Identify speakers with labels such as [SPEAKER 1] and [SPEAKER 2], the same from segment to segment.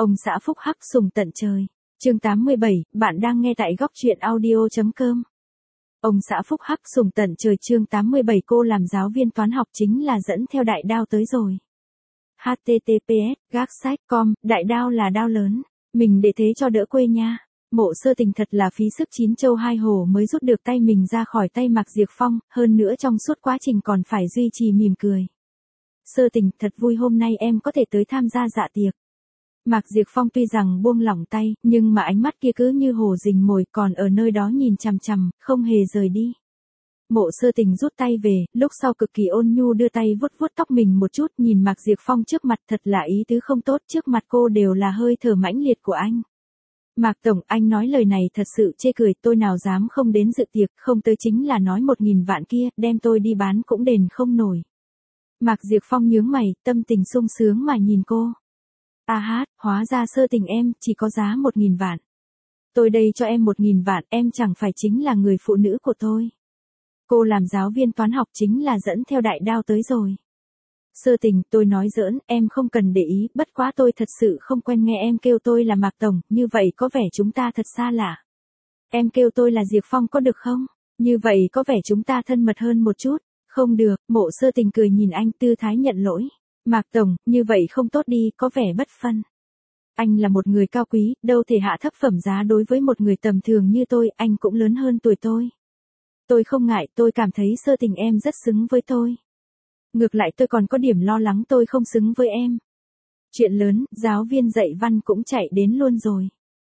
[SPEAKER 1] Ông xã phúc hắc sùng tận trời. Chương 87, bạn đang nghe tại góc truyện audio.com. Ông xã phúc hắc sùng tận trời chương 87 cô làm giáo viên toán học chính là dẫn theo đại đao tới rồi. https://gác-sách-com, đại đao là đao lớn. Mình để thế cho đỡ quê nha. Mộ Sơ Tình thật là phí sức chín châu hai hổ mới rút được tay mình ra khỏi tay Mạc Diệp Phong, hơn nữa trong suốt quá trình còn phải duy trì mỉm cười. Sơ Tình, thật vui hôm nay em có thể tới tham gia dạ tiệc. Mạc Diệp Phong tuy rằng buông lỏng tay, nhưng mà ánh mắt kia cứ như hổ rình mồi còn ở nơi đó nhìn chằm chằm, không hề rời đi. Mộ Sơ Tình rút tay về, lúc sau cực kỳ ôn nhu đưa tay vuốt vuốt tóc mình một chút, nhìn Mạc Diệp Phong trước mặt thật là ý tứ không tốt, trước mặt cô đều là hơi thở mãnh liệt của anh. Mạc Tổng, anh nói lời này thật sự chê cười, tôi nào dám không đến dự tiệc, không tới chính là nói 1.000 vạn kia, đem tôi đi bán cũng đền không nổi. Mạc Diệp Phong nhướng mày, tâm tình sung sướng mà nhìn cô. Hóa ra Sơ Tình em chỉ có giá 1.000 vạn. Tôi đây cho em 1.000 vạn, em chẳng phải chính là người phụ nữ của tôi. Cô làm giáo viên toán học chính là dẫn theo đại đao tới rồi. Sơ Tình, tôi nói giỡn, em không cần để ý, bất quá tôi thật sự không quen nghe em kêu tôi là Mạc Tổng, như vậy có vẻ chúng ta thật xa lạ. Em kêu tôi là Diệp Phong có được không? Như vậy có vẻ chúng ta thân mật hơn một chút. Không được, Mộ Sơ Tình cười nhìn anh tư thái nhận lỗi. Mạc Tổng, như vậy không tốt đi, có vẻ bất phân. Anh là một người cao quý, đâu thể hạ thấp phẩm giá đối với một người tầm thường như tôi, anh cũng lớn hơn tuổi tôi. Tôi không ngại, tôi cảm thấy Sơ Tình em rất xứng với tôi. Ngược lại tôi còn có điểm lo lắng tôi không xứng với em. Chuyện lớn, giáo viên dạy văn cũng chạy đến luôn rồi.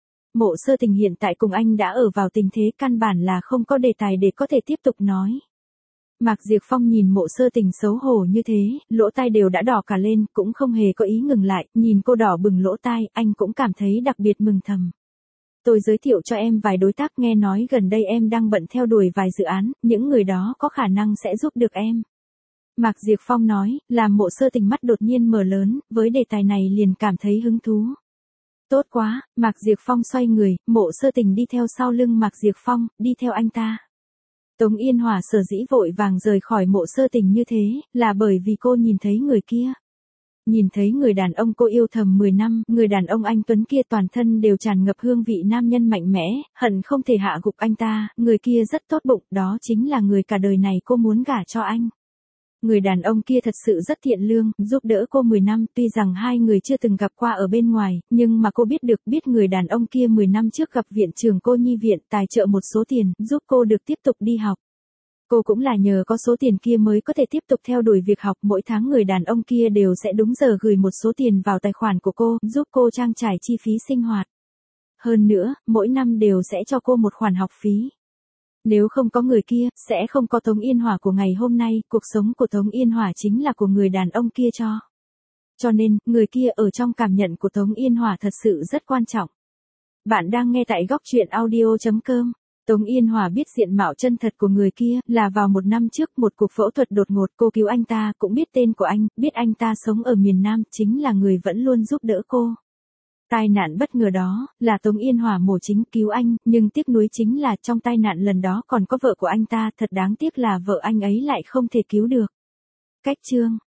[SPEAKER 1] Mộ Sơ Tình hiện tại cùng anh đã ở vào tình thế căn bản là không có đề tài để có thể tiếp tục nói. Mạc Diệp Phong nhìn Mộ Sơ Tình xấu hổ như thế, lỗ tai đều đã đỏ cả lên, cũng không hề có ý ngừng lại, nhìn cô đỏ bừng lỗ tai, anh cũng cảm thấy đặc biệt mừng thầm. Tôi giới thiệu cho em vài đối tác, nghe nói gần đây em đang bận theo đuổi vài dự án, những người đó có khả năng sẽ giúp được em. Mạc Diệp Phong nói, làm Mộ Sơ Tình mắt đột nhiên mở lớn, với đề tài này liền cảm thấy hứng thú. Tốt quá, Mạc Diệp Phong xoay người, Mộ Sơ Tình đi theo sau lưng Mạc Diệp Phong, đi theo anh ta. Tống Yên Hòa sở dĩ vội vàng rời khỏi Mộ Sơ Tình như thế, là bởi vì cô nhìn thấy người kia. Nhìn thấy người đàn ông cô yêu thầm 10 năm, người đàn ông anh Tuấn kia toàn thân đều tràn ngập hương vị nam nhân mạnh mẽ, hận không thể hạ gục anh ta, người kia rất tốt bụng, đó chính là người cả đời này cô muốn gả cho anh. Người đàn ông kia thật sự rất thiện lương, giúp đỡ cô 10 năm, tuy rằng hai người chưa từng gặp qua ở bên ngoài, nhưng mà cô biết người đàn ông kia 10 năm trước gặp viện trưởng cô nhi viện tài trợ một số tiền, giúp cô được tiếp tục đi học. Cô cũng là nhờ có số tiền kia mới có thể tiếp tục theo đuổi việc học, mỗi tháng người đàn ông kia đều sẽ đúng giờ gửi một số tiền vào tài khoản của cô, giúp cô trang trải chi phí sinh hoạt. Hơn nữa, mỗi năm đều sẽ cho cô một khoản học phí. Nếu không có người kia, sẽ không có Tống Yên Hòa của ngày hôm nay, cuộc sống của Tống Yên Hòa chính là của người đàn ông kia cho. Cho nên, người kia ở trong cảm nhận của Tống Yên Hòa thật sự rất quan trọng. Bạn đang nghe tại góc truyện audio.com. Tống Yên Hòa biết diện mạo chân thật của người kia, là vào một năm trước một cuộc phẫu thuật đột ngột cô cứu anh ta, cũng biết tên của anh, biết anh ta sống ở miền Nam, chính là người vẫn luôn giúp đỡ cô. Tai nạn bất ngờ đó, là Tống Yên Hòa mổ chính cứu anh, nhưng tiếc nuối chính là trong tai nạn lần đó còn có vợ của anh ta, thật đáng tiếc là vợ anh ấy lại không thể cứu được. Cách chương